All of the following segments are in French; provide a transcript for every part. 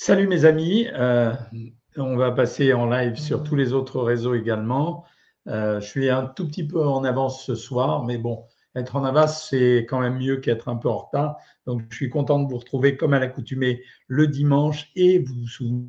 Salut mes amis, on va passer en live sur tous les autres réseaux également. Je suis un tout petit peu en avance ce soir, mais bon, être en avance, c'est quand même mieux qu'être un peu en retard. Donc, je suis content de vous retrouver comme à l'accoutumée le dimanche et vous souvenez,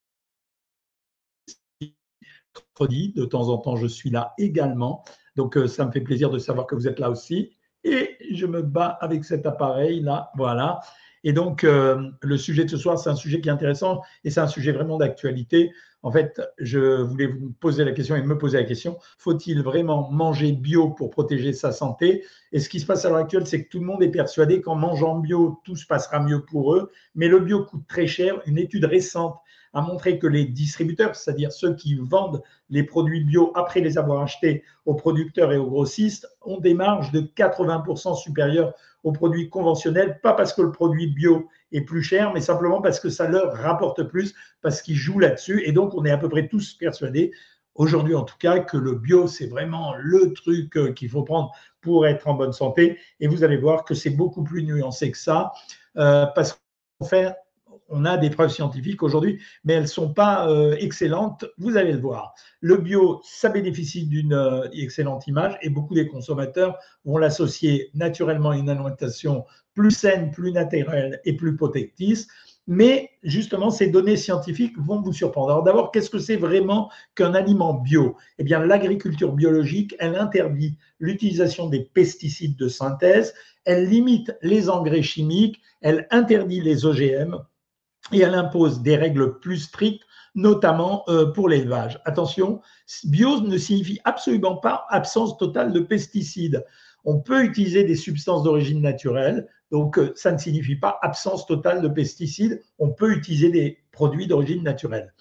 mercredi, de temps en temps, je suis là également. Donc, ça me fait plaisir de savoir que vous êtes là aussi. Et je me bats avec cet appareil-là, voilà. Et donc, le sujet de ce soir, c'est un sujet qui est intéressant et c'est un sujet vraiment d'actualité. En fait, je voulais vous poser la question et me poser la question, faut-il vraiment manger bio pour protéger sa santé? Et ce qui se passe à l'heure actuelle, c'est que tout le monde est persuadé qu'en mangeant bio, tout se passera mieux pour eux. Mais le bio coûte très cher. Une étude récente a montré que les distributeurs, c'est-à-dire ceux qui vendent les produits bio après les avoir achetés aux producteurs et aux grossistes, ont des marges de 80% supérieures aux produits conventionnels, pas parce que le produit bio est plus cher, mais simplement parce que ça leur rapporte plus, parce qu'ils jouent là-dessus. Et donc, on est à peu près tous persuadés, aujourd'hui en tout cas, que le bio, c'est vraiment le truc qu'il faut prendre pour être en bonne santé. Et vous allez voir que c'est beaucoup plus nuancé que ça, parce qu'en fait, on a des preuves scientifiques aujourd'hui, mais elles ne sont pas excellentes, vous allez le voir. Le bio, ça bénéficie d'une excellente image et beaucoup des consommateurs vont l'associer naturellement à une alimentation plus saine, plus naturelle et plus protectrice. Mais justement, ces données scientifiques vont vous surprendre. Alors d'abord, qu'est-ce que c'est vraiment qu'un aliment bio? Eh bien, l'agriculture biologique, elle interdit l'utilisation des pesticides de synthèse, elle limite les engrais chimiques, elle interdit les OGM, et elle impose des règles plus strictes, notamment pour l'élevage. Attention, bio ne signifie absolument pas absence totale de pesticides. On peut utiliser des substances d'origine naturelle, donc ça ne signifie pas absence totale de pesticides. On peut utiliser des produits d'origine naturelle.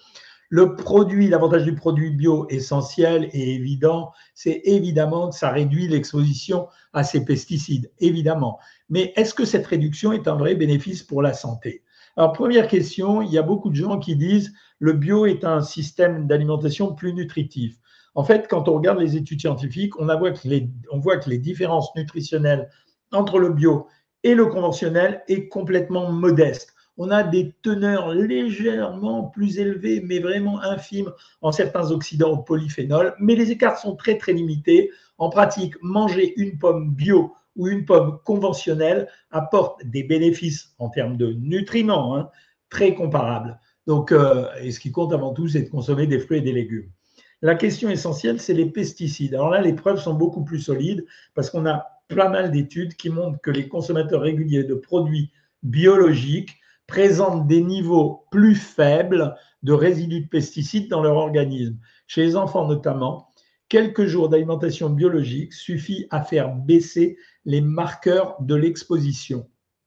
L'avantage du produit bio essentiel et évident, c'est évidemment que ça réduit l'exposition à ces pesticides, évidemment. Mais est-ce que cette réduction est un vrai bénéfice pour la santé? Alors, première question, il y a beaucoup de gens qui disent le bio est un système d'alimentation plus nutritif. En fait, quand on regarde les études scientifiques, on voit que les différences nutritionnelles entre le bio et le conventionnel est complètement modeste. On a des teneurs légèrement plus élevées, mais vraiment infimes en certains oxydants ou polyphénols, mais les écarts sont très très limités. En pratique, manger une pomme bio ou une pomme conventionnelle apporte des bénéfices en termes de nutriments très comparables. Donc, et ce qui compte avant tout, c'est de consommer des fruits et des légumes. La question essentielle, c'est les pesticides. Alors là, les preuves sont beaucoup plus solides parce qu'on a pas mal d'études qui montrent que les consommateurs réguliers de produits biologiques présentent des niveaux plus faibles de résidus de pesticides dans leur organisme. Chez les enfants notamment, quelques jours d'alimentation biologique suffit à faire baisser les marqueurs de l'exposition.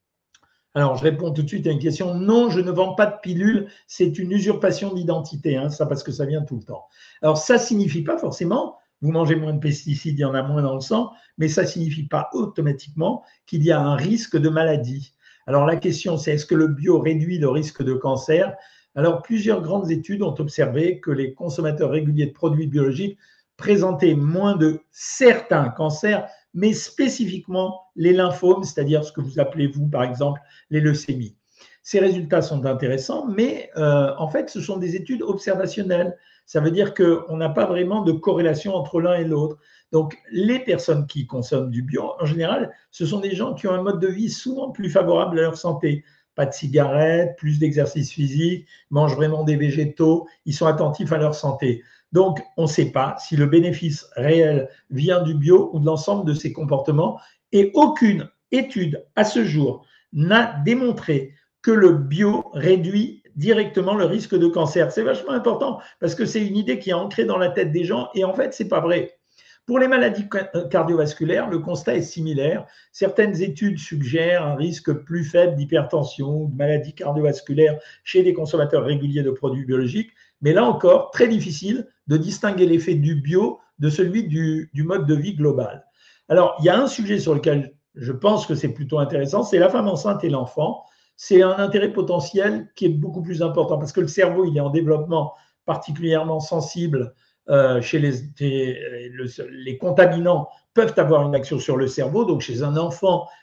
Alors, je réponds tout de suite à une question. Non, je ne vends pas de pilules, c'est une usurpation d'identité, ça parce que ça vient tout le temps. Alors, ça ne signifie pas forcément, vous mangez moins de pesticides, il y en a moins dans le sang, mais ça ne signifie pas automatiquement qu'il y a un risque de maladie. Alors, la question, c'est est-ce que le bio réduit le risque de cancer? Alors, plusieurs grandes études ont observé que les consommateurs réguliers de produits biologiques présentaient moins de certains cancers, mais spécifiquement les lymphomes, c'est-à-dire ce que vous appelez, vous, par exemple, les leucémies. Ces résultats sont intéressants, mais en fait, ce sont des études observationnelles. Ça veut dire qu'on n'a pas vraiment de corrélation entre l'un et l'autre. Donc, les personnes qui consomment du bio, en général, ce sont des gens qui ont un mode de vie souvent plus favorable à leur santé. Pas de cigarettes, plus d'exercice physique, mangent vraiment des végétaux, ils sont attentifs à leur santé. Donc, on ne sait pas si le bénéfice réel vient du bio ou de l'ensemble de ces comportements. Et aucune étude à ce jour n'a démontré que le bio réduit directement le risque de cancer. C'est vachement important parce que c'est une idée qui est ancrée dans la tête des gens et en fait, ce n'est pas vrai. Pour les maladies cardiovasculaires, le constat est similaire. Certaines études suggèrent un risque plus faible d'hypertension ou de maladies cardiovasculaires chez les consommateurs réguliers de produits biologiques. Mais là encore, très difficile de distinguer l'effet du bio de celui du mode de vie global. Alors, il y a un sujet sur lequel je pense que c'est plutôt intéressant, c'est la femme enceinte et l'enfant. C'est un intérêt potentiel qui est beaucoup plus important parce que le cerveau, il est en développement particulièrement sensible chez les contaminants peuvent avoir une action sur le cerveau. Donc, chez un enfant,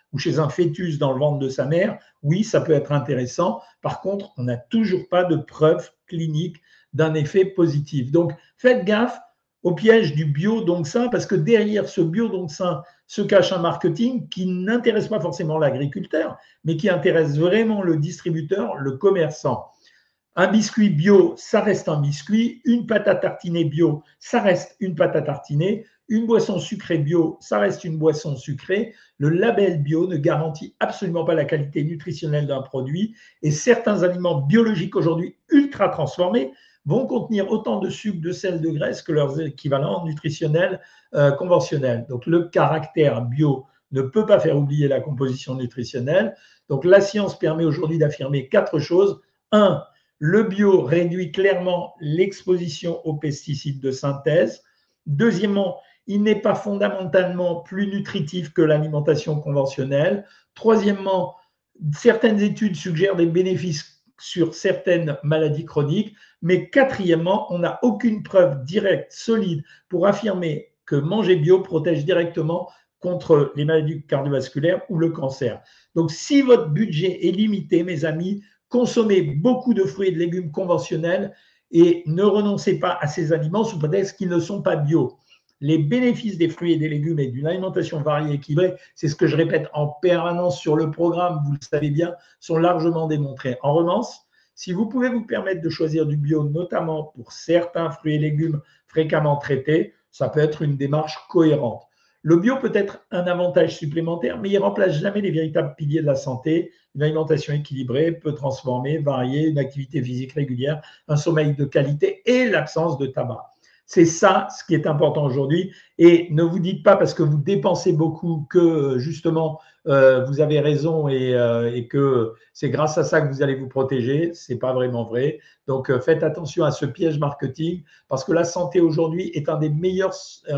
ou chez un fœtus dans le ventre de sa mère, oui, ça peut être intéressant. Par contre, on n'a toujours pas de preuve clinique d'un effet positif. Donc, faites gaffe au piège du bio donc sain, parce que derrière ce bio donc sain se cache un marketing qui n'intéresse pas forcément l'agriculteur, mais qui intéresse vraiment le distributeur, le commerçant. Un biscuit bio, ça reste un biscuit. Une pâte à tartiner bio, ça reste une pâte à tartiner. Une boisson sucrée bio, ça reste une boisson sucrée. Le label bio ne garantit absolument pas la qualité nutritionnelle d'un produit. Et certains aliments biologiques aujourd'hui ultra transformés vont contenir autant de sucre, de sel, de graisse que leurs équivalents nutritionnels conventionnels. Donc le caractère bio ne peut pas faire oublier la composition nutritionnelle. Donc la science permet aujourd'hui d'affirmer 4 choses. 1. Le bio réduit clairement l'exposition aux pesticides de synthèse. Deuxièmement, il n'est pas fondamentalement plus nutritif que l'alimentation conventionnelle. Troisièmement, certaines études suggèrent des bénéfices sur certaines maladies chroniques. Mais quatrièmement, on n'a aucune preuve directe, solide, pour affirmer que manger bio protège directement contre les maladies cardiovasculaires ou le cancer. Donc, si votre budget est limité, mes amis, consommez beaucoup de fruits et de légumes conventionnels et ne renoncez pas à ces aliments sous prétexte qu'ils ne sont pas bio. Les bénéfices des fruits et des légumes et d'une alimentation variée et équilibrée, c'est ce que je répète en permanence sur le programme, vous le savez bien, sont largement démontrés. En revanche, si vous pouvez vous permettre de choisir du bio, notamment pour certains fruits et légumes fréquemment traités, ça peut être une démarche cohérente. Le bio peut être un avantage supplémentaire, mais il ne remplace jamais les véritables piliers de la santé. Une alimentation équilibrée, peu transformée, variée, une activité physique régulière, un sommeil de qualité et l'absence de tabac. C'est ça ce qui est important aujourd'hui. Et ne vous dites pas parce que vous dépensez beaucoup que justement vous avez raison et que c'est grâce à ça que vous allez vous protéger. Ce n'est pas vraiment vrai. Donc faites attention à ce piège marketing parce que la santé aujourd'hui est un des meilleurs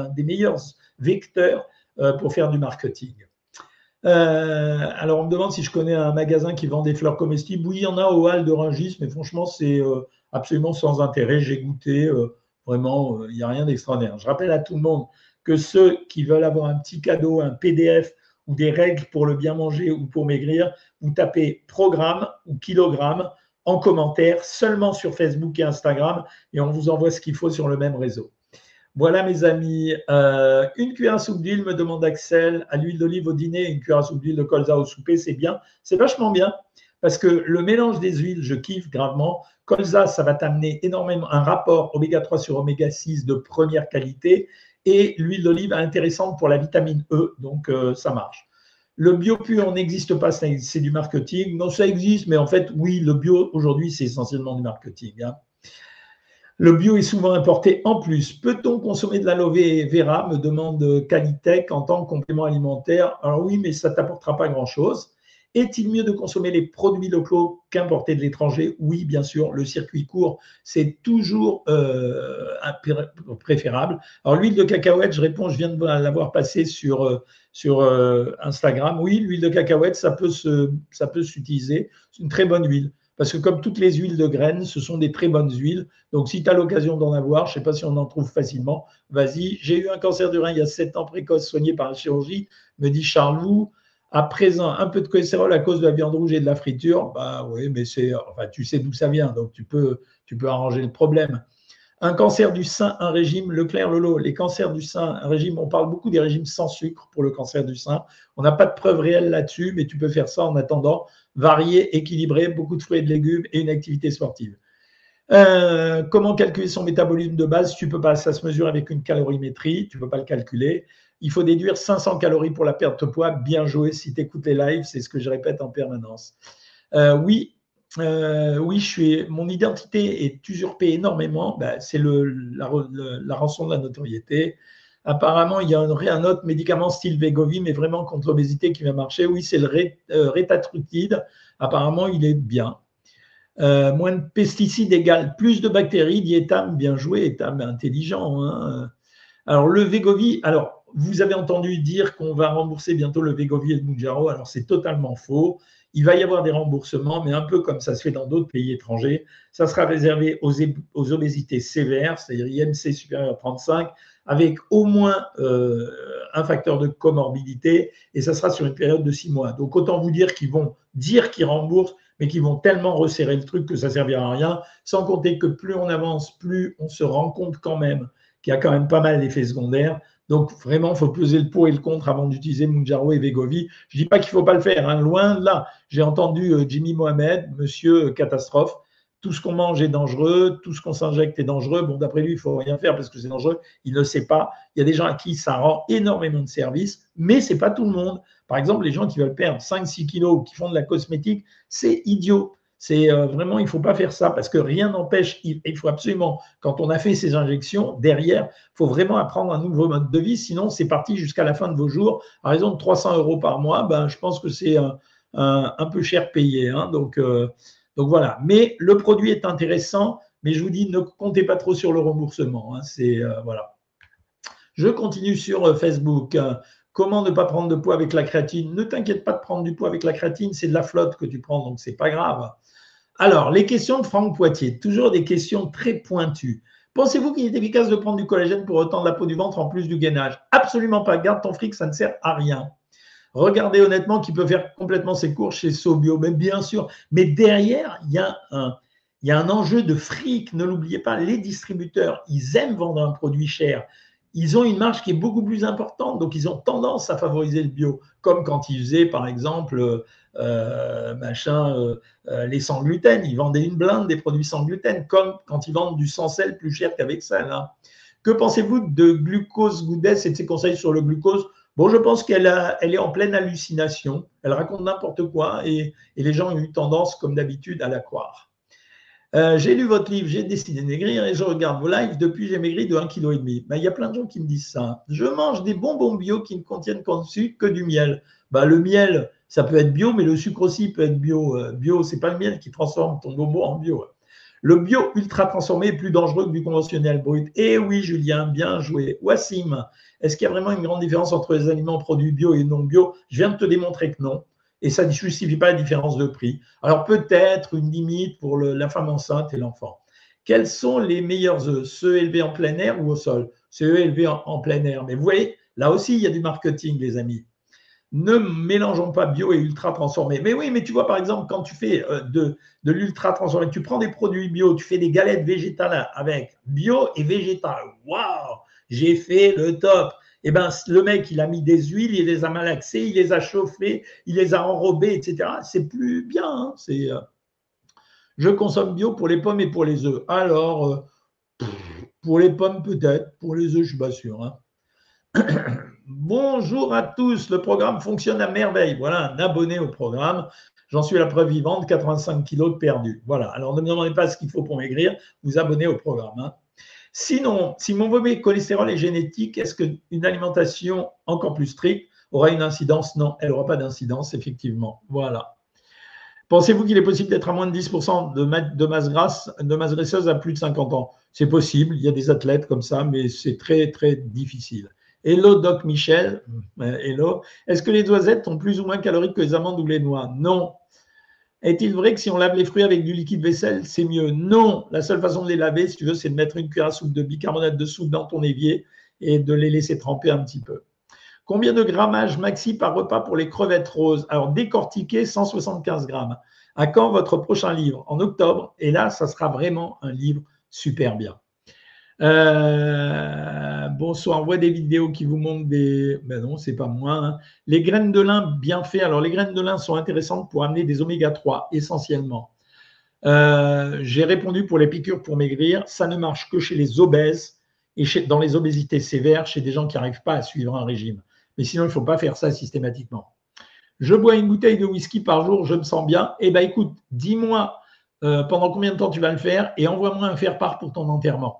vecteurs pour faire du marketing. Alors, on me demande si je connais un magasin qui vend des fleurs comestibles. Oui, il y en a au Halles de Rungis, mais franchement, c'est absolument sans intérêt. J'ai goûté, vraiment, il n'y a rien d'extraordinaire. Je rappelle à tout le monde que ceux qui veulent avoir un petit cadeau, un PDF ou des règles pour le bien manger ou pour maigrir, vous tapez programme ou kilogramme en commentaire seulement sur Facebook et Instagram et on vous envoie ce qu'il faut sur le même réseau. Voilà mes amis, une cuillère à soupe d'huile, me demande Axel, à l'huile d'olive au dîner, une cuillère à soupe d'huile de colza au souper, c'est bien, c'est vachement bien, parce que le mélange des huiles, je kiffe gravement. Colza, ça va t'amener énormément un rapport oméga 3 sur oméga 6 de première qualité, et l'huile d'olive est intéressante pour la vitamine E, donc ça marche. Le bio pur n'existe pas, c'est du marketing. Non, ça existe, mais en fait, oui, le bio aujourd'hui, c'est essentiellement du marketing. Hein. Le bio est souvent importé en plus. Peut-on consommer de l'aloe vera, me demande Calitech, en tant que complément alimentaire? Alors oui, mais ça ne t'apportera pas grand-chose. Est-il mieux de consommer les produits locaux qu'importer de l'étranger? Oui, bien sûr, le circuit court, c'est toujours préférable. Alors l'huile de cacahuète, je réponds, je viens de l'avoir passée sur Instagram. Oui, l'huile de cacahuète, ça peut s'utiliser. C'est une très bonne huile. Parce que comme toutes les huiles de graines, ce sont des très bonnes huiles. Donc, si tu as l'occasion d'en avoir, je ne sais pas si on en trouve facilement, vas-y. J'ai eu un cancer du rein il y a 7 ans précoce, soigné par la chirurgie, me dit Charles. À présent, un peu de cholestérol à cause de la viande rouge et de la friture. Bah oui, mais enfin, tu sais d'où ça vient, donc tu peux arranger le problème. Un cancer du sein, un régime, Leclerc, Lolo, les cancers du sein, un régime, on parle beaucoup des régimes sans sucre pour le cancer du sein. On n'a pas de preuves réelles là-dessus, mais tu peux faire ça en attendant, varié, équilibré, beaucoup de fruits et de légumes et une activité sportive. Comment calculer son métabolisme de base? Tu peux pas, ça se mesure avec une calorimétrie, tu peux pas le calculer. Il faut déduire 500 calories pour la perte de poids. Bien joué si tu écoutes les lives, c'est ce que je répète en permanence. Oui, mon identité est usurpée énormément. Ben, c'est la rançon de la notoriété. Apparemment, il y a un autre médicament style Wegovy, mais vraiment contre l'obésité qui va marcher. Oui, c'est le rétatrutide. Apparemment, il est bien. Moins de pesticides égale plus de bactéries, dit Etam. Bien joué, Etam, intelligent. Hein. Alors, le Wegovy, alors, vous avez entendu dire qu'on va rembourser bientôt le Wegovy et le Mounjaro. Alors, c'est totalement faux. Il va y avoir des remboursements, mais un peu comme ça se fait dans d'autres pays étrangers. Ça sera réservé aux obésités sévères, c'est-à-dire IMC supérieur à 35, avec au moins un facteur de comorbidité, et ça sera sur une période de 6 mois. Donc autant vous dire qu'ils vont dire qu'ils remboursent, mais qu'ils vont tellement resserrer le truc que ça ne servira à rien, sans compter que plus on avance, plus on se rend compte quand même qu'il y a quand même pas mal d'effets secondaires. Donc vraiment, il faut peser le pour et le contre avant d'utiliser Mounjaro et Wegovy. Je ne dis pas qu'il ne faut pas le faire, hein, loin de là. J'ai entendu Jimmy Mohamed, monsieur catastrophe, tout ce qu'on mange est dangereux, tout ce qu'on s'injecte est dangereux. Bon, d'après lui, il ne faut rien faire parce que c'est dangereux. Il ne sait pas. Il y a des gens à qui ça rend énormément de service, mais ce n'est pas tout le monde. Par exemple, les gens qui veulent perdre 5-6 kilos ou qui font de la cosmétique, c'est idiot. C'est vraiment, il ne faut pas faire ça parce que rien n'empêche. Il faut absolument, quand on a fait ces injections, derrière, il faut vraiment apprendre un nouveau mode de vie. Sinon, c'est parti jusqu'à la fin de vos jours. À raison de 300 € par mois, ben, je pense que c'est un peu cher payé. Hein, donc voilà. Mais le produit est intéressant, mais je vous dis, ne comptez pas trop sur le remboursement. Hein, voilà. Je continue sur Facebook. Comment ne pas prendre de poids avec la créatine? Ne t'inquiète pas de prendre du poids avec la créatine, c'est de la flotte que tu prends, donc c'est pas grave. Alors, les questions de Franck Poitier, toujours des questions très pointues. Pensez-vous qu'il est efficace de prendre du collagène pour retendre la peau du ventre en plus du gainage? Absolument pas. Garde ton fric, ça ne sert à rien. Regardez honnêtement qui peut faire complètement ses courses chez Sobio, mais bien sûr. Mais derrière, il y a un enjeu de fric. Ne l'oubliez pas, les distributeurs, ils aiment vendre un produit cher. Ils ont une marge qui est beaucoup plus importante, donc ils ont tendance à favoriser le bio, comme quand ils faisaient, par exemple, les sans gluten. Ils vendaient une blinde des produits sans gluten, comme quand ils vendent du sans sel plus cher qu'avec sel. Hein. Que pensez-vous de Glucose Goudès et de ses conseils sur le glucose? Bon, je pense qu'elle est en pleine hallucination. Elle raconte n'importe quoi et les gens ont eu tendance, comme d'habitude, à la croire. J'ai lu votre livre, j'ai décidé de maigrir et je regarde vos lives. Depuis, j'ai maigri de 1,5 kg. Ben, il y a plein de gens qui me disent ça. Je mange des bonbons bio qui ne contiennent qu'en dessus que du miel. Ben, le miel, ça peut être bio, mais le sucre aussi peut être bio. Bio, ce n'est pas le miel qui transforme ton bonbon en bio. Le bio ultra transformé est plus dangereux que du conventionnel brut. Eh oui, Julien, bien joué. Wassim, est-ce qu'il y a vraiment une grande différence entre les aliments produits bio et non bio? Je viens de te démontrer que non. Et ça ne justifie pas la différence de prix. Alors peut-être une limite pour la femme enceinte et l'enfant. Quels sont les meilleurs œufs? Ceux élevés en plein air ou au sol? Ceux élevés en plein air. Mais vous voyez, là aussi, il y a du marketing, les amis. Ne mélangeons pas bio et ultra transformé. Mais oui, mais tu vois, par exemple, quand tu fais de l'ultra transformé, tu prends des produits bio, tu fais des galettes végétales avec bio et végétal. Waouh, j'ai fait le top. Eh bien, le mec, il a mis des huiles, il les a malaxées, il les a chauffées, il les a enrobées, etc. C'est plus bien. Hein. Je consomme bio pour les pommes et pour les œufs. Alors, pour les pommes peut-être, pour les œufs, je ne suis pas sûr. Hein. Bonjour à tous, le programme fonctionne à merveille. Voilà un abonné au programme. J'en suis la preuve vivante, 85 kilos de perdu. Voilà, alors ne me demandez pas ce qu'il faut pour maigrir, vous abonnez au programme. Hein. Sinon, si mon mauvais cholestérol est génétique, est-ce qu'une alimentation encore plus stricte aura une incidence? Non, elle n'aura pas d'incidence, effectivement. Voilà. Pensez-vous qu'il est possible d'être à moins de 10% de masse graisseuse à plus de 50 ans? C'est possible, il y a des athlètes comme ça, mais c'est très, très difficile. Hello Doc Michel, hello. Est-ce que les noisettes sont plus ou moins caloriques que les amandes ou les noix? Non. Est-il vrai que si on lave les fruits avec du liquide vaisselle, c'est mieux? Non. La seule façon de les laver, si tu veux, c'est de mettre une cuillère à soupe de bicarbonate de soude dans ton évier et de les laisser tremper un petit peu. Combien de grammage maxi par repas pour les crevettes roses? Alors, décortiquer 175 grammes. À quand votre prochain livre? En octobre. Et là, ça sera vraiment un livre super bien. Bonsoir, on voit des vidéos qui vous montrent des... Ben non, c'est pas moi. Hein. Les graines de lin bien faites. Alors, les graines de lin sont intéressantes pour amener des oméga 3, essentiellement. J'ai répondu pour les piqûres pour maigrir. Ça ne marche que chez les obèses et dans les obésités sévères, chez des gens qui n'arrivent pas à suivre un régime. Mais sinon, il ne faut pas faire ça systématiquement. Je bois une bouteille de whisky par jour, je me sens bien. Eh bien, écoute, dis-moi pendant combien de temps tu vas le faire et envoie-moi un faire-part pour ton enterrement.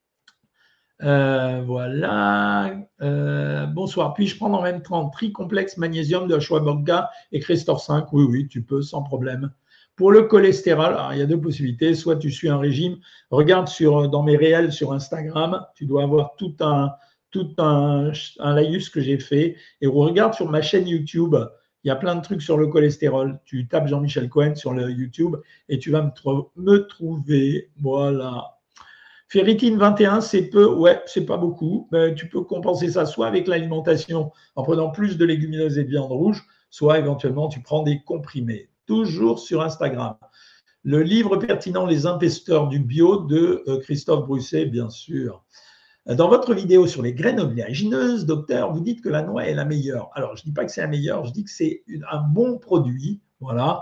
Voilà. Bonsoir. Puis-je prendre en même temps tricomplexe magnésium de Ashwagandha et Crestor 5? Oui, oui, tu peux, sans problème. Pour le cholestérol, alors, il y a deux possibilités. Soit tu suis un régime. Regarde dans mes réels sur Instagram. Tu dois avoir tout un laïus que j'ai fait. Et regarde sur ma chaîne YouTube. Il Il y a plein de trucs sur le cholestérol. Tu tapes Jean-Michel Cohen sur le YouTube et tu vas me trouver. Voilà. Ferritine 21, c'est peu, ouais, c'est pas beaucoup. Mais tu peux compenser ça soit avec l'alimentation en prenant plus de légumineuses et de viande rouge, soit éventuellement tu prends des comprimés. Toujours sur Instagram. Le livre pertinent Les impesteurs du bio de Christophe Brusset, bien sûr. Dans votre vidéo sur les graines oléagineuses, docteur, vous dites que la noix est la meilleure. Alors, je ne dis pas que c'est la meilleure, je dis que c'est un bon produit, voilà,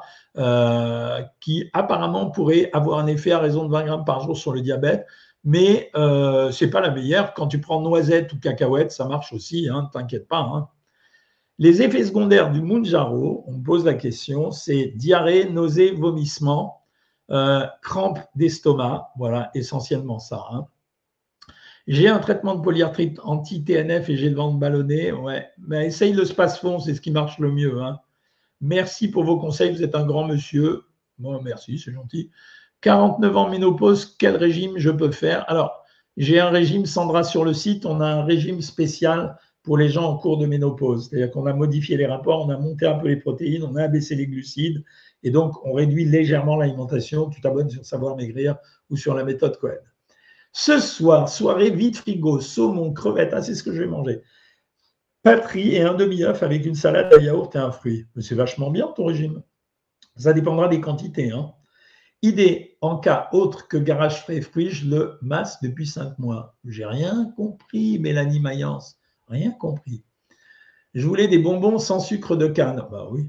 qui apparemment pourrait avoir un effet à raison de 20 grammes par jour sur le diabète, mais ce n'est pas la meilleure. Quand tu prends noisette ou cacahuète, ça marche aussi, hein, ne t'inquiète pas. Hein. Les effets secondaires du Mounjaro, on me pose la question, c'est diarrhée, nausée, vomissement, crampes d'estomac, voilà, essentiellement ça. Hein. J'ai un traitement de polyarthrite anti-TNF et j'ai le ventre ballonné. Ouais, mais essaye le Spasfon, c'est ce qui marche le mieux. Hein. Merci pour vos conseils, vous êtes un grand monsieur. Bon, merci, c'est gentil. 49 ans ménopause, quel régime je peux faire? Alors, j'ai un régime, Sandra, sur le site, on a un régime spécial pour les gens en cours de ménopause. C'est-à-dire qu'on a modifié les rapports, on a monté un peu les protéines, on a abaissé les glucides, et donc on réduit légèrement l'alimentation. Tu t'abonnes sur Savoir Maigrir ou sur la méthode Cohen. Ce soir, soirée vide frigo, saumon, crevettes, ah, c'est ce que je vais manger. Patrie et un demi-œuf avec une salade à yaourt et un fruit. Mais c'est vachement bien ton régime. Ça dépendra des quantités. Hein. Idée, en cas autre que garage frais fruits, je le masse depuis 5 mois. J'ai rien compris, Mélanie Mayence. Rien compris. Je voulais des bonbons sans sucre de canne. Bah oui.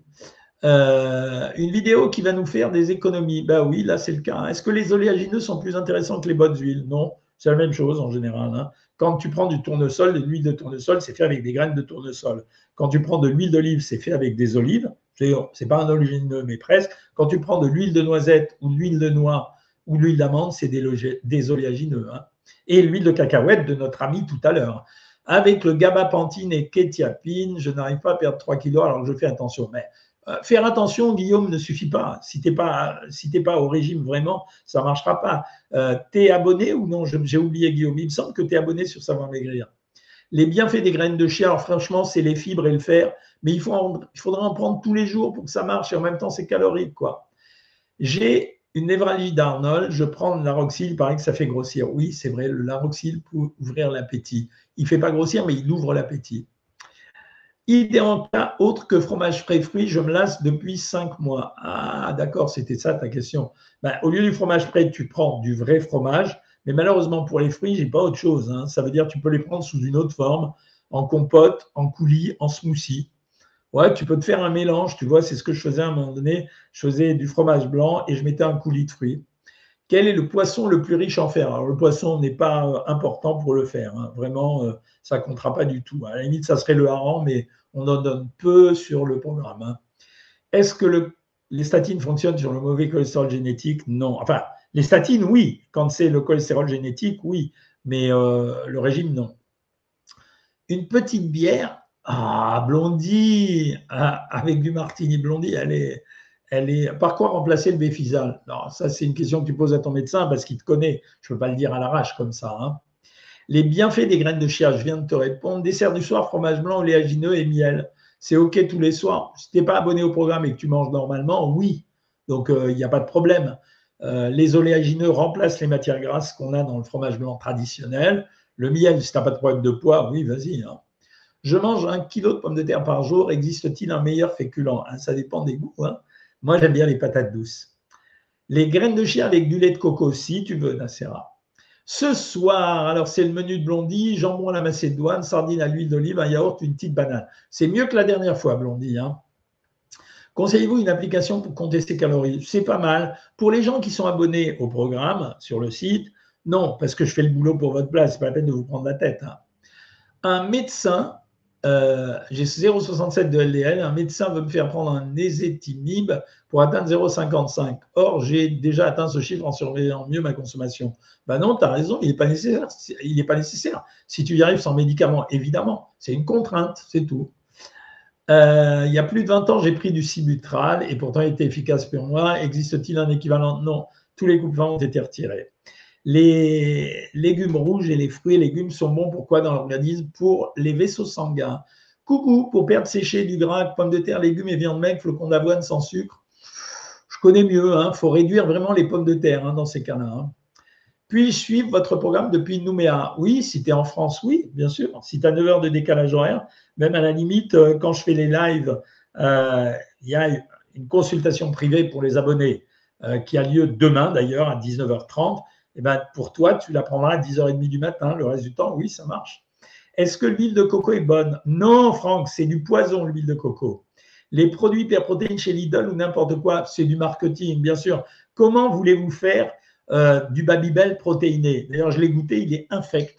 Une vidéo qui va nous faire des économies. Bah oui, là c'est le cas. Est-ce que les oléagineux sont plus intéressants que les bonnes huiles? Non, c'est la même chose en général. Hein. Quand tu prends du tournesol, de l'huile de tournesol, c'est fait avec des graines de tournesol. Quand tu prends de l'huile d'olive, c'est fait avec des olives. C'est pas un oléagineux, mais presque. Quand tu prends de l'huile de noisette ou de l'huile de noix ou de l'huile d'amande, c'est des oléagineux. Hein. Et l'huile de cacahuète de notre ami tout à l'heure. Avec le gabapentine et kétiapine, je n'arrive pas à perdre 3 kilos, alors je fais attention. Mais faire attention, Guillaume, ne suffit pas. Si tu n'es pas au régime vraiment, ça ne marchera pas. Tu es abonné ou non? J'ai oublié, Guillaume. Il me semble que tu es abonné sur Savoir Maigrir. Les bienfaits des graines de chia, alors franchement, c'est les fibres et le fer, mais il faudra en prendre tous les jours pour que ça marche et en même temps, c'est calorique, quoi. J'ai une névralgie d'Arnold, je prends de l'aroxyle, il paraît que ça fait grossir. Oui, c'est vrai, le l'aroxyle pour ouvrir l'appétit. Il ne fait pas grossir, mais il ouvre l'appétit. Idée en cas autre que fromage frais fruits, je me lasse depuis 5 mois. Ah, d'accord, c'était ça ta question. Ben, au lieu du fromage frais, tu prends du vrai fromage, mais malheureusement pour les fruits, je n'ai pas autre chose. Hein. Ça veut dire que tu peux les prendre sous une autre forme, en compote, en coulis, en smoothie. Ouais, tu peux te faire un mélange, tu vois, c'est ce que je faisais à un moment donné. Je faisais du fromage blanc et je mettais un coulis de fruits. Quel est le poisson le plus riche en fer? Alors, le poisson n'est pas important pour le fer. Hein. Vraiment, ça ne comptera pas du tout. À la limite, ça serait le hareng, mais on en donne peu sur le programme. Hein. Est-ce que les statines fonctionnent sur le mauvais cholestérol génétique? Non. Enfin, les statines, oui. Quand c'est le cholestérol génétique, oui. Mais le régime, non. Une petite bière, ah, Blondie, ah, avec du martini. Blondie, par quoi remplacer le Béfisal? Non, ça, c'est une question que tu poses à ton médecin parce qu'il te connaît. Je ne peux pas le dire à l'arrache comme ça. Hein. Les bienfaits des graines de chia, je viens de te répondre. Dessert du soir, fromage blanc, oléagineux et miel. C'est OK tous les soirs. Si tu n'es pas abonné au programme et que tu manges normalement, oui. Donc, il n'y a pas de problème. Les oléagineux remplacent les matières grasses qu'on a dans le fromage blanc traditionnel. Le miel, si tu n'as pas de problème de poids, oui, vas-y. Hein. Je mange 1 kilo de pommes de terre par jour. Existe-t-il un meilleur féculent? Hein, ça dépend des goûts. Hein. Moi, j'aime bien les patates douces. Les graines de chia avec du lait de coco, si tu veux, Nacera. Ce soir, alors c'est le menu de Blondie, jambon à la macédoine, sardines à l'huile d'olive, un yaourt, une petite banane. C'est mieux que la dernière fois, Blondie. Hein. Conseillez-vous une application pour compter ses calories? C'est pas mal. Pour les gens qui sont abonnés au programme sur le site, non, parce que je fais le boulot pour votre place, c'est pas la peine de vous prendre la tête. Hein. Un médecin, j'ai 0,67 de LDL, un médecin veut me faire prendre un ézétimib pour atteindre 0,55. Or, j'ai déjà atteint ce chiffre en surveillant mieux ma consommation. Ben non, tu as raison, il n'est pas nécessaire. Il n'est pas nécessaire. Si tu y arrives sans médicaments, évidemment, c'est une contrainte, c'est tout. Il y a plus de 20 ans, j'ai pris du Sibutral et pourtant il était efficace pour moi. Existe-t-il un équivalent? Non, tous les compléments ont été retirés. Les légumes rouges et les fruits et légumes sont bons. Pourquoi dans l'organisme? Pour les vaisseaux sanguins, Coucou, pour perdre séché du gras, pommes de terre, légumes et viande maigre, flocons d'avoine sans sucre. Je connais mieux, il faut réduire vraiment les pommes de terre dans ces cas-là. Puis-je suivre votre programme depuis Nouméa? Oui, si tu es en France, oui, bien sûr. Si tu as 9 heures de décalage horaire, même à la limite, quand je fais les lives, il y a une consultation privée pour les abonnés qui a lieu demain d'ailleurs à 19h30. Et ben, pour toi, tu la prendras à 10h30 du matin. Le reste du temps, oui, ça marche. Est-ce que l'huile de coco est bonne? Non, Franck, c'est du poison, l'huile de coco. Les produits hyperprotéines chez Lidl ou n'importe quoi, c'est du marketing, bien sûr. Comment voulez-vous faire du Babybel protéiné? D'ailleurs, je l'ai goûté, il est infect.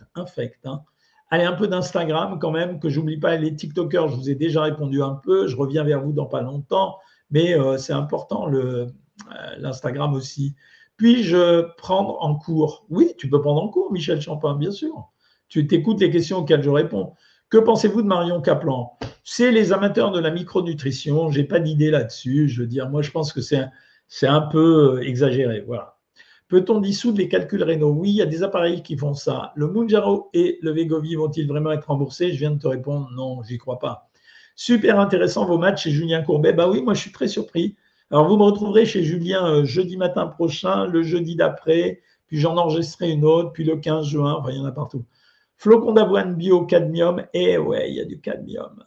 Allez, un peu d'Instagram quand même, que j'oublie pas les TikTokers, je vous ai déjà répondu un peu, je reviens vers vous dans pas longtemps, mais c'est important l'Instagram aussi. Puis-je prendre en cours? Oui, tu peux prendre en cours, Michel Champin, bien sûr. Tu t'écoutes les questions auxquelles je réponds. Que pensez-vous de Marion Kaplan? C'est les amateurs de la micronutrition, je n'ai pas d'idée là-dessus. Je veux dire, moi, je pense que c'est un peu exagéré. Voilà. Peut-on dissoudre les calculs rénaux? Oui, il y a des appareils qui font ça. Le Mounjaro et le Wegovy vont-ils vraiment être remboursés? Je viens de te répondre, non, j'y crois pas. Super intéressant vos matchs chez Julien Courbet. Bah oui, moi, je suis très surpris. Alors, vous me retrouverez chez Julien jeudi matin prochain, le jeudi d'après, puis j'en enregistrerai une autre, puis le 15 juin, enfin, il y en a partout. Flocons d'avoine bio, cadmium, ouais, il y a du cadmium.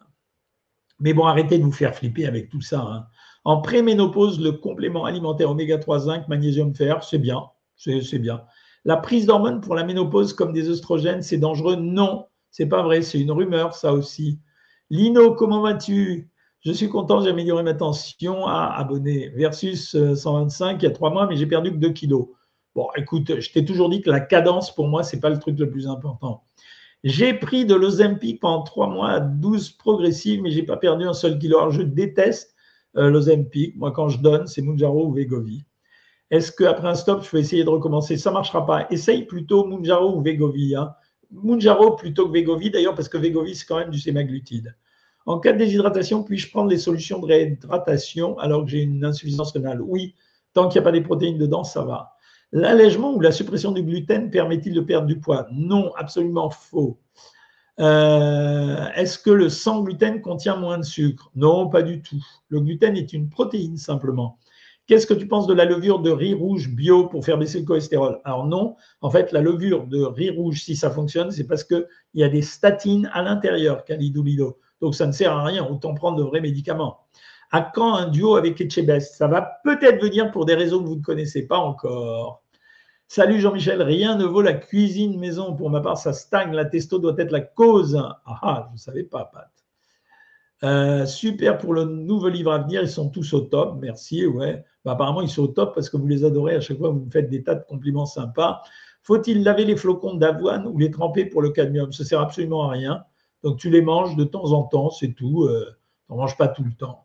Mais bon, arrêtez de vous faire flipper avec tout ça. En préménopause, le complément alimentaire oméga 3, zinc, magnésium, fer, c'est bien, c'est bien. La prise d'hormones pour la ménopause comme des œstrogènes, c'est dangereux? Non, c'est pas vrai, c'est une rumeur, ça aussi. Lino, comment vas-tu? Je suis content, j'ai amélioré ma tension à abonné versus 125 il y a 3 mois, mais j'ai perdu que 2 kilos. Bon, écoute, je t'ai toujours dit que la cadence, pour moi, ce n'est pas le truc le plus important. J'ai pris de l'Ozempic pendant 3 mois à 12 progressives, mais je n'ai pas perdu un seul kilo. Alors, je déteste l'Ozempic. Moi, quand je donne, c'est Mounjaro ou Wegovy. Est-ce qu'après un stop, je peux essayer de recommencer? Ça ne marchera pas. Essaye plutôt Mounjaro ou Wegovy. Mounjaro plutôt que Wegovy, d'ailleurs, parce que Wegovy, c'est quand même du sémaglutide. En cas de déshydratation, puis-je prendre les solutions de réhydratation alors que j'ai une insuffisance rénale? Oui, tant qu'il n'y a pas des protéines dedans, ça va. L'allègement ou la suppression du gluten permet-il de perdre du poids? Non, absolument faux. Est-ce que le sans gluten contient moins de sucre? Non, pas du tout. Le gluten est une protéine simplement. Qu'est-ce que tu penses de la levure de riz rouge bio pour faire baisser le cholestérol? Alors non, en fait, la levure de riz rouge, si ça fonctionne, c'est parce qu'il y a des statines à l'intérieur, Calidoulido. Donc ça ne sert à rien, autant prendre de vrais médicaments. À quand un duo avec Etchebest? Ça va peut-être venir pour des raisons que vous ne connaissez pas encore. Salut Jean-Michel, rien ne vaut la cuisine maison. Pour ma part, ça stagne. La testo doit être la cause. Ah, je ne savais pas, Pat. Super pour le nouveau livre à venir. Ils sont tous au top. Merci. Ouais. Bah, apparemment, ils sont au top parce que vous les adorez. À chaque fois, vous me faites des tas de compliments sympas. Faut-il laver les flocons d'avoine ou les tremper pour le cadmium? Ça ne sert absolument à rien. Donc, tu les manges de temps en temps, c'est tout. Tu n'en manges pas tout le temps.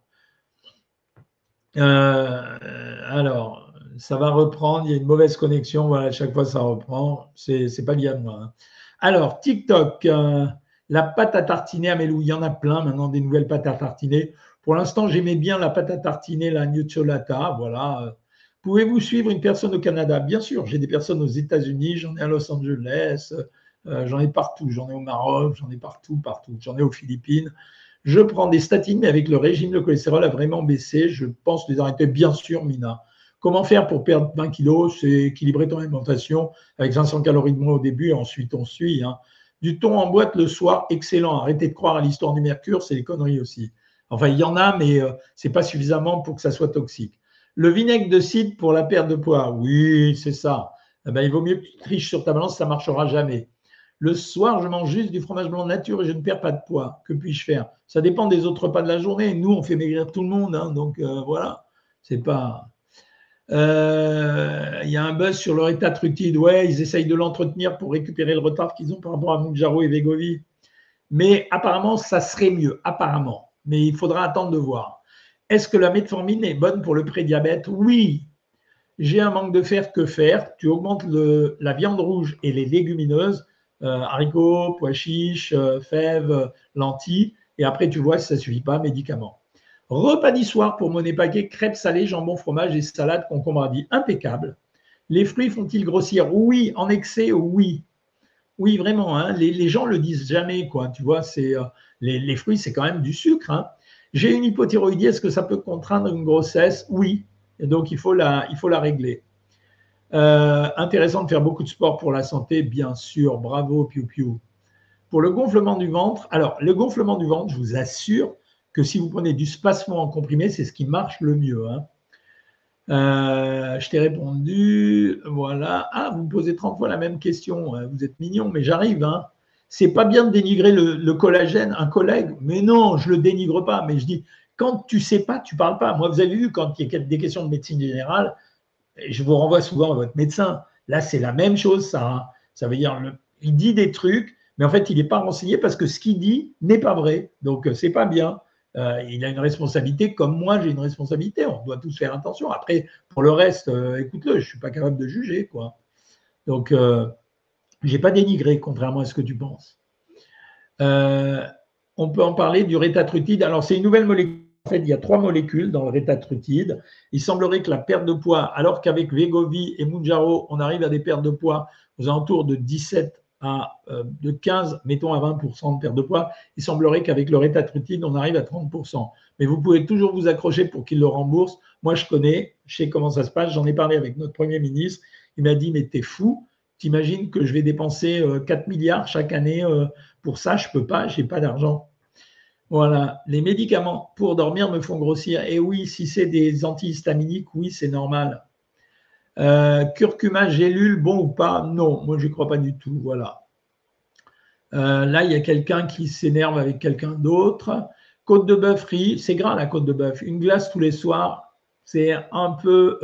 Alors, ça va reprendre. Il y a une mauvaise connexion. Voilà, à chaque fois, ça reprend. C'est pas lié à moi. Alors, TikTok, la pâte à tartiner à Melou. Il y en a plein maintenant, des nouvelles pâtes à tartiner. Pour l'instant, j'aimais bien la pâte à tartiner, la Nutsolata. Voilà. Pouvez-vous suivre une personne au Canada? Bien sûr, j'ai des personnes aux États-Unis, j'en ai à Los Angeles, j'en ai partout. J'en ai au Maroc, j'en ai partout. J'en ai aux Philippines. Je prends des statines, mais avec le régime, le cholestérol a vraiment baissé. Je pense les arrêter, bien sûr, Mina. Comment faire pour perdre 20 kilos? C'est équilibrer ton alimentation avec 500 calories de moins au début et ensuite on suit. Du thon en boîte le soir, excellent. Arrêtez de croire à l'histoire du mercure, c'est des conneries aussi. Enfin, il y en a, mais ce n'est pas suffisamment pour que ça soit toxique. Le vinaigre de cidre pour la perte de poids, oui, c'est ça. Eh ben, il vaut mieux que tu triches sur ta balance, ça ne marchera jamais. Le soir, je mange juste du fromage blanc nature et je ne perds pas de poids. Que puis-je faire? Ça dépend des autres repas de la journée. Nous, on fait maigrir tout le monde, donc voilà. C'est pas. Il y a un buzz sur leur état trutide. Ouais, ils essayent de l'entretenir pour récupérer le retard qu'ils ont par rapport à Mounjaro et Wegovy. Mais apparemment, ça serait mieux. Apparemment. Mais il faudra attendre de voir. Est-ce que la metformine est bonne pour le prédiabète? Oui. J'ai un manque de fer, que faire? Tu augmentes la viande rouge et les légumineuses, haricots, pois chiches, fèves, lentilles, et après tu vois si ça ne suffit pas, médicaments. Repas du soir pour mon paquet, crêpes salées, jambon, fromage et salade concombre radis. Impeccable. Les fruits font-ils grossir? Oui. En excès, oui. Oui, vraiment, hein, les gens le disent jamais, quoi. Tu vois, les fruits, c'est quand même du sucre, hein. J'ai une hypothyroïdie, est-ce que ça peut contraindre une grossesse? Oui. Et donc, il faut la régler. Intéressant de faire beaucoup de sport pour la santé, bien sûr. Bravo, Piu Piu. Pour le gonflement du ventre, alors, le gonflement du ventre, je vous assure que si vous prenez du spasmon en comprimé, c'est ce qui marche le mieux, hein. Je t'ai répondu, voilà. Ah, vous me posez 30 fois la même question. Vous êtes mignon, mais j'arrive, hein. C'est pas bien de dénigrer le collagène, un collègue. Mais non, je le dénigre pas. Mais je dis, quand tu sais pas, tu parles pas. Moi, vous avez vu, quand il y a des questions de médecine générale, je vous renvoie souvent à votre médecin. Là, c'est la même chose, ça, hein. Ça veut dire, il dit des trucs, mais en fait, il n'est pas renseigné parce que ce qu'il dit n'est pas vrai. Donc, c'est pas bien. Il a une responsabilité, comme moi, j'ai une responsabilité. On doit tous faire attention. Après, pour le reste, écoute-le, je ne suis pas capable de juger, quoi. Donc, je n'ai pas dénigré, contrairement à ce que tu penses. On peut en parler du rétatrutide. Alors, c'est une nouvelle molécule. En fait, il y a 3 molécules dans le rétatrutide. Il semblerait que la perte de poids, alors qu'avec Wegovy et Mounjaro, on arrive à des pertes de poids aux alentours de 17 à de 15, mettons à 20% de perte de poids, il semblerait qu'avec le rétatrutide, on arrive à 30%. Mais vous pouvez toujours vous accrocher pour qu'il le rembourse. Moi, je sais comment ça se passe. J'en ai parlé avec notre Premier ministre. Il m'a dit, mais t'es fou. T'imagines que je vais dépenser 4 milliards chaque année pour ça, je ne peux pas, je n'ai pas d'argent. Voilà, les médicaments pour dormir me font grossir. Et oui, si c'est des antihistaminiques, oui, c'est normal. Curcuma gélule, bon ou pas? Non, moi, je n'y crois pas du tout. Voilà. Là, il y a quelqu'un qui s'énerve avec quelqu'un d'autre. Côte de bœuf riz, c'est gras la côte de bœuf. Une glace tous les soirs, c'est un peu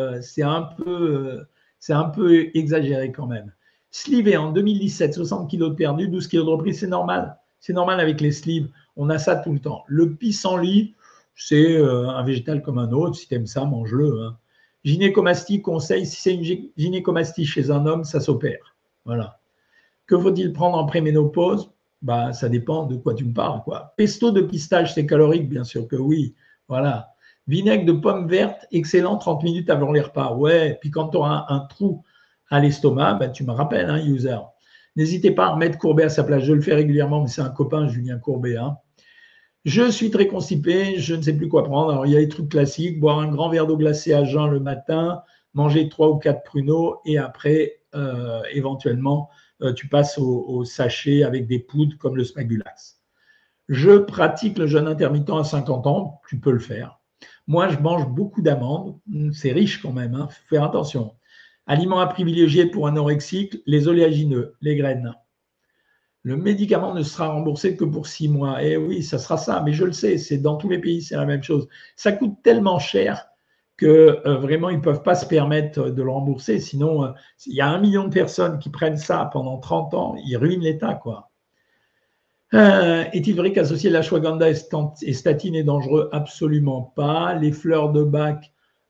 exagéré quand même. Slivé en 2017, 60 kg de perdu, 12 kg de repris, c'est normal. C'est normal avec les sleeves. On a ça tout le temps. Le pissenlit, c'est un végétal comme un autre. Si tu aimes ça, mange-le, hein. Gynécomastie, conseil, si c'est une gynécomastie chez un homme, ça s'opère. Voilà. Que faut-il prendre en préménopause? Bah, ça dépend de quoi tu me parles, quoi. Pesto de pistache, c'est calorique, bien sûr que oui. Voilà. Vinaigre de pomme verte, excellent, 30 minutes avant les repas. Ouais, puis quand tu auras un trou à l'estomac, bah, tu me rappelles, hein, user. N'hésitez pas à remettre Courbet à sa place. Je le fais régulièrement, mais c'est un copain, Julien Courbet, hein. Je suis très constipé, je ne sais plus quoi prendre. Alors, il y a les trucs classiques, boire un grand verre d'eau glacée à jeun le matin, manger 3 ou 4 pruneaux et après, éventuellement, tu passes au sachet avec des poudres comme le Smagulax. Je pratique le jeûne intermittent à 50 ans, tu peux le faire. Moi, je mange beaucoup d'amandes, c'est riche quand même, hein, faut faire attention. Aliments à privilégier pour un anorexique, les oléagineux, les graines. Le médicament ne sera remboursé que pour 6 mois. Et oui, ça sera ça, mais je le sais, c'est dans tous les pays, c'est la même chose. Ça coûte tellement cher que vraiment, ils ne peuvent pas se permettre de le rembourser. Sinon, il y a 1 million de personnes qui prennent ça pendant 30 ans, ils ruinent l'État, quoi. Est-il vrai qu'associer l'ashwagandha et statine est dangereux? Absolument pas. Les fleurs de bac,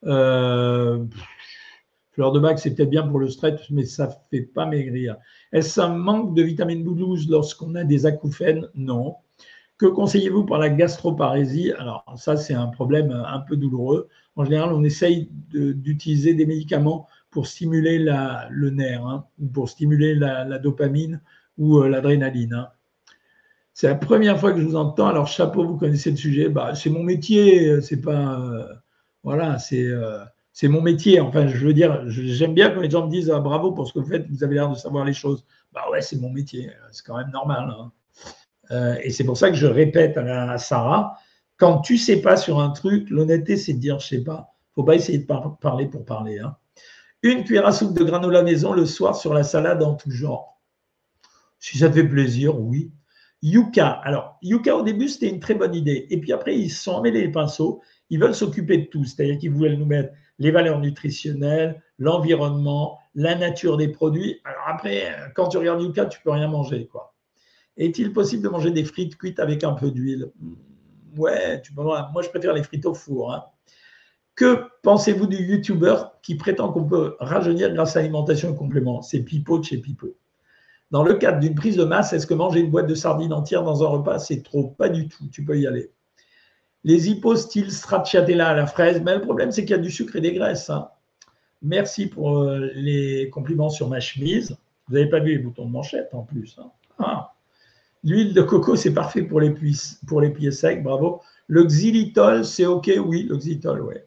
fleurs de bac, c'est peut-être bien pour le stress, mais ça ne fait pas maigrir. Est-ce un manque de vitamine B12 lorsqu'on a des acouphènes? Non. Que conseillez-vous pour la gastroparésie? Alors, ça, c'est un problème un peu douloureux. En général, on essaye d'utiliser des médicaments pour stimuler le nerf, hein, ou pour stimuler la dopamine ou l'adrénaline, hein. C'est la première fois que je vous entends. Alors, chapeau, vous connaissez le sujet. Bah, c'est mon métier. C'est pas. Voilà, c'est mon métier. Enfin, je veux dire, j'aime bien quand les gens me disent ah, bravo pour ce que vous faites, vous avez l'air de savoir les choses. Bah ouais, c'est mon métier. C'est quand même normal, hein. Et c'est pour ça que je répète à Sarah, quand tu ne sais pas sur un truc, l'honnêteté, c'est de dire je ne sais pas. Il ne faut pas essayer de parler pour parler, hein. Une cuillère à soupe de granola maison le soir sur la salade en tout genre. Si ça te fait plaisir, oui. Yuka. Alors, Yuka, au début, c'était une très bonne idée. Et puis après, ils se sont emmêlés les pinceaux. Ils veulent s'occuper de tout. C'est-à-dire qu'ils voulaient nous mettre les valeurs nutritionnelles, l'environnement, la nature des produits. Alors après, quand tu regardes Yuka, tu ne peux rien manger, quoi. Est-il possible de manger des frites cuites avec un peu d'huile? Ouais, tu peux voir. Moi, je préfère les frites au four, hein. Que pensez-vous du youtubeur qui prétend qu'on peut rajeunir grâce à l'alimentation et compléments? C'est Pipo de chez Pipo. Dans le cadre d'une prise de masse, est-ce que manger une boîte de sardines entière dans un repas, c'est trop? Pas du tout, tu peux y aller. Les hippos style stracciatella à la fraise, mais le problème, c'est qu'il y a du sucre et des graisses, hein. Merci pour les compliments sur ma chemise. Vous n'avez pas vu les boutons de manchette en plus. Hein. Ah. L'huile de coco, c'est parfait pour les pieds secs, bravo. Le xylitol, c'est OK, oui, le xylitol, oui.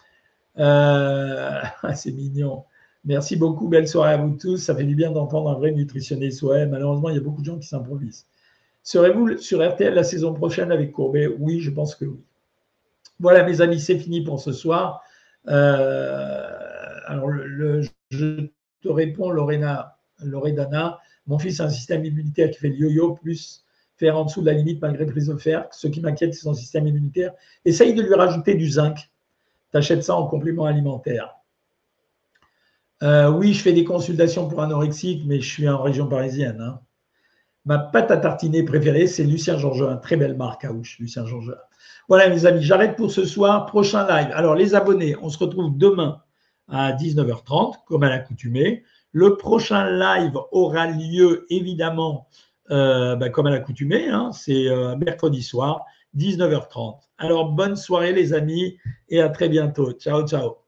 C'est mignon. Merci beaucoup, belle soirée à vous tous. Ça fait du bien d'entendre un vrai nutritionniste. Ouais, malheureusement, il y a beaucoup de gens qui s'improvisent. Serez-vous sur RTL la saison prochaine avec Courbet? Oui, je pense que oui. Voilà, mes amis, c'est fini pour ce soir. Alors, je te réponds, Loredana. Mon fils a un système immunitaire qui fait le yo-yo, plus faire en dessous de la limite malgré prise de fer. Ce qui m'inquiète, c'est son système immunitaire. Essaye de lui rajouter du zinc. Tu achètes ça en complément alimentaire. Oui, je fais des consultations pour anorexique, mais je suis en région parisienne. Hein. Ma pâte à tartiner préférée, c'est Lucien Georgelin. Très belle marque à Ouche, Lucien Georgelin. Voilà, mes amis, j'arrête pour ce soir. Prochain live. Alors, les abonnés, on se retrouve demain à 19h30, comme à l'accoutumée. Le prochain live aura lieu, évidemment, comme à l'accoutumée. Hein, c'est mercredi soir, 19h30. Alors, bonne soirée, les amis, et à très bientôt. Ciao, ciao.